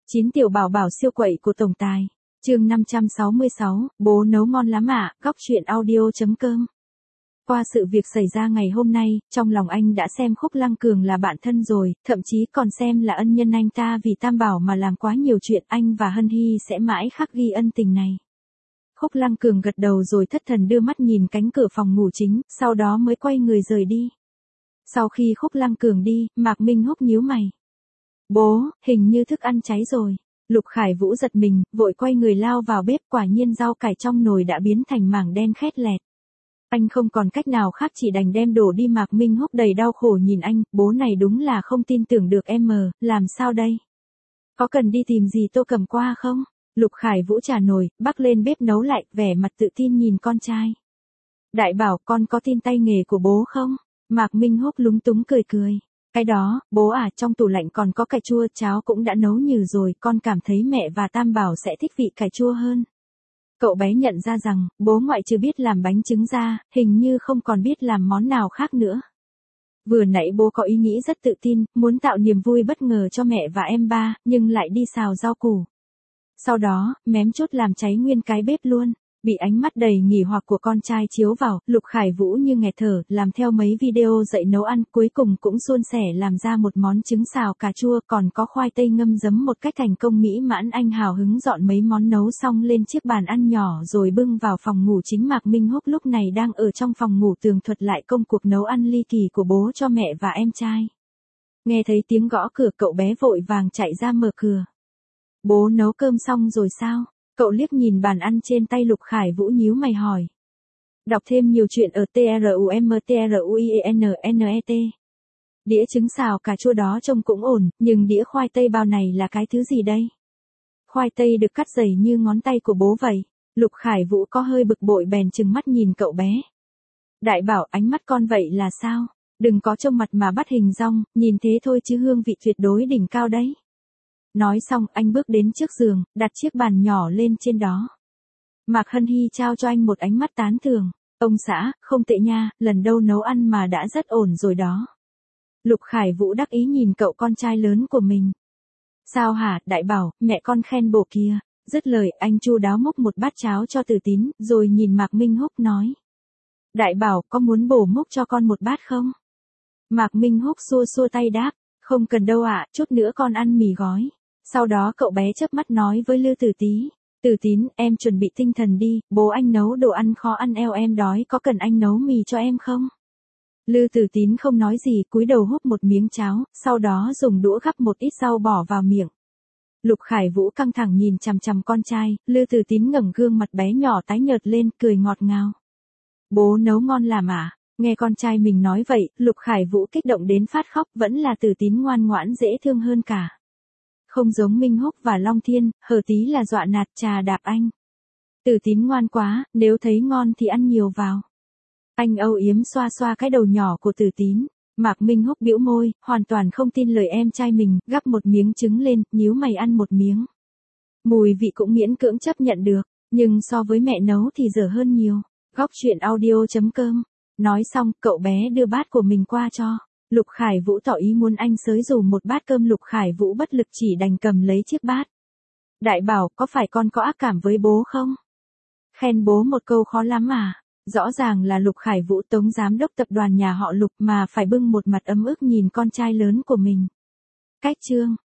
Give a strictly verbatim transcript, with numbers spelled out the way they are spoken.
chín tiểu bảo bảo siêu quậy của tổng tài. Chương năm trăm sáu mươi sáu, bố nấu ngon lắm ạ, góc truyện audio.com. Qua sự việc xảy ra ngày hôm nay, trong lòng anh đã xem Khúc Lăng Cường là bạn thân rồi, thậm chí còn xem là ân nhân anh ta vì Tam Bảo mà làm quá nhiều chuyện, anh và Hân Hy sẽ mãi khắc ghi ân tình này. Khúc Lăng Cường gật đầu rồi thất thần đưa mắt nhìn cánh cửa phòng ngủ chính, sau đó mới quay người rời đi. Sau khi Khúc Lăng Cường đi, Mạc Minh Húc nhíu mày. Bố, hình như thức ăn cháy rồi. Lục Khải Vũ giật mình, vội quay người lao vào bếp, quả nhiên rau cải trong nồi đã biến thành mảng đen khét lẹt. Anh không còn cách nào khác chỉ đành đem đổ đi. Mạc Minh Húc đầy đau khổ nhìn anh, bố này đúng là không tin tưởng được em mờ, làm sao đây? Có cần đi tìm gì Tô cầm qua không? Lục Khải Vũ trả nồi, bắc lên bếp nấu lại, vẻ mặt tự tin nhìn con trai. Đại bảo, con có tin tay nghề của bố không? Mạc Minh Húc lúng túng cười cười. Cái đó, bố à, trong tủ lạnh còn có cải chua, cháo cũng đã nấu nhừ rồi, con cảm thấy mẹ và Tam Bảo sẽ thích vị cải chua hơn. Cậu bé nhận ra rằng, bố ngoại trừ biết làm bánh trứng ra, hình như không còn biết làm món nào khác nữa. Vừa nãy bố có ý nghĩ rất tự tin, muốn tạo niềm vui bất ngờ cho mẹ và em ba, nhưng lại đi xào rau củ. Sau đó, mém chốt làm cháy nguyên cái bếp luôn. Bị ánh mắt đầy nghỉ hoặc của con trai chiếu vào, Lục Khải Vũ như nghẹt thở, làm theo mấy video dạy nấu ăn, cuối cùng cũng suôn sẻ làm ra một món trứng xào cà chua, còn có khoai tây ngâm giấm một cách thành công mỹ mãn. Anh hào hứng dọn mấy món nấu xong lên chiếc bàn ăn nhỏ rồi bưng vào phòng ngủ chính. Mạc Minh Húc lúc này đang ở trong phòng ngủ tường thuật lại công cuộc nấu ăn ly kỳ của bố cho mẹ và em trai. Nghe thấy tiếng gõ cửa, cậu bé vội vàng chạy ra mở cửa. Bố nấu cơm xong rồi sao? Cậu liếc nhìn bàn ăn trên tay Lục Khải Vũ nhíu mày hỏi. Đọc thêm nhiều chuyện ở trumtruienet. Đĩa trứng xào cà chua đó trông cũng ổn, nhưng đĩa khoai tây bao này là cái thứ gì đây? Khoai tây được cắt dày như ngón tay của bố vậy. Lục Khải Vũ có hơi bực bội bèn trừng mắt nhìn cậu bé. Đại bảo, ánh mắt con vậy là sao? Đừng có trông mặt mà bắt hình dong, nhìn thế thôi chứ hương vị tuyệt đối đỉnh cao đấy. Nói xong, anh bước đến trước giường, đặt chiếc bàn nhỏ lên trên đó. Mạc Hân Hy trao cho anh một ánh mắt tán thưởng. Ông xã, không tệ nha, lần đầu nấu ăn mà đã rất ổn rồi đó. Lục Khải Vũ đắc ý nhìn cậu con trai lớn của mình. Sao hả, đại bảo, mẹ con khen bổ kia. Dứt lời, anh chu đáo múc một bát cháo cho Từ Tín, rồi nhìn Mạc Minh Húc nói. Đại bảo, có muốn bổ múc cho con một bát không? Mạc Minh Húc xua xua tay đáp. Không cần đâu ạ, chút nữa con ăn mì gói. Sau đó cậu bé chớp mắt nói với Lư Tử Tí. Tử Tín, em chuẩn bị tinh thần đi, bố anh nấu đồ ăn khó ăn eo em đói, có cần anh nấu mì cho em không? Lư Tử Tín không nói gì, cúi đầu húp một miếng cháo, sau đó dùng đũa gắp một ít rau bỏ vào miệng. Lục Khải Vũ căng thẳng nhìn chằm chằm con trai, Lư Tử Tín ngẩng gương mặt bé nhỏ tái nhợt lên, cười ngọt ngào. Bố nấu ngon làm à? Nghe con trai mình nói vậy, Lục Khải Vũ kích động đến phát khóc, vẫn là Tử Tín ngoan ngoãn dễ thương hơn cả. Không giống Minh Húc và Long Thiên, hờ tí là dọa nạt trà đạp anh. Tử Tín ngoan quá, nếu thấy ngon thì ăn nhiều vào. Anh âu yếm xoa xoa cái đầu nhỏ của Tử Tín. Mạc Minh Húc bĩu môi, hoàn toàn không tin lời em trai mình, gắp một miếng trứng lên, nhíu mày ăn một miếng. Mùi vị cũng miễn cưỡng chấp nhận được, nhưng so với mẹ nấu thì dở hơn nhiều. Góc truyện audio.com. Nói xong, cậu bé đưa bát của mình qua cho. Lục Khải Vũ tỏ ý muốn anh xới dù một bát cơm. Lục Khải Vũ bất lực chỉ đành cầm lấy chiếc bát. Đại bảo, có phải con có ác cảm với bố không? Khen bố một câu khó lắm à? Rõ ràng là Lục Khải Vũ tống giám đốc tập đoàn nhà họ Lục mà phải bưng một mặt ấm ức nhìn con trai lớn của mình. Cách chương.